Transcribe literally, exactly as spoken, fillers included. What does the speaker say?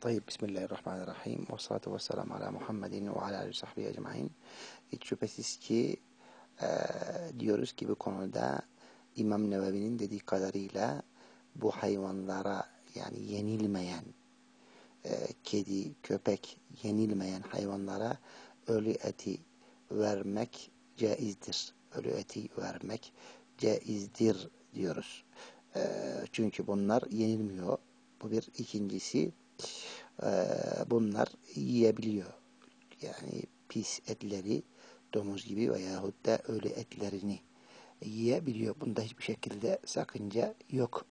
Tayyip, Bismillahirrahmanirrahim. Ve salatu ve selamu ala Muhammedin ve ala alihi sahbihi ecmaîn. Hiç şüphesiz ki e, diyoruz ki bu konuda İmam Nevevi'nin dediği kadarıyla bu hayvanlara, yani yenilmeyen e, kedi, köpek, yenilmeyen hayvanlara ölü eti vermek caizdir. Ölü eti vermek caizdir diyoruz. E, çünkü bunlar yenilmiyor. Bu bir. İkincisi, e, bunlar yiyebiliyor. Yani pis etleri, domuz gibi veyahut da ölü etlerini yiyebiliyor. Bunda hiçbir şekilde sakınca yok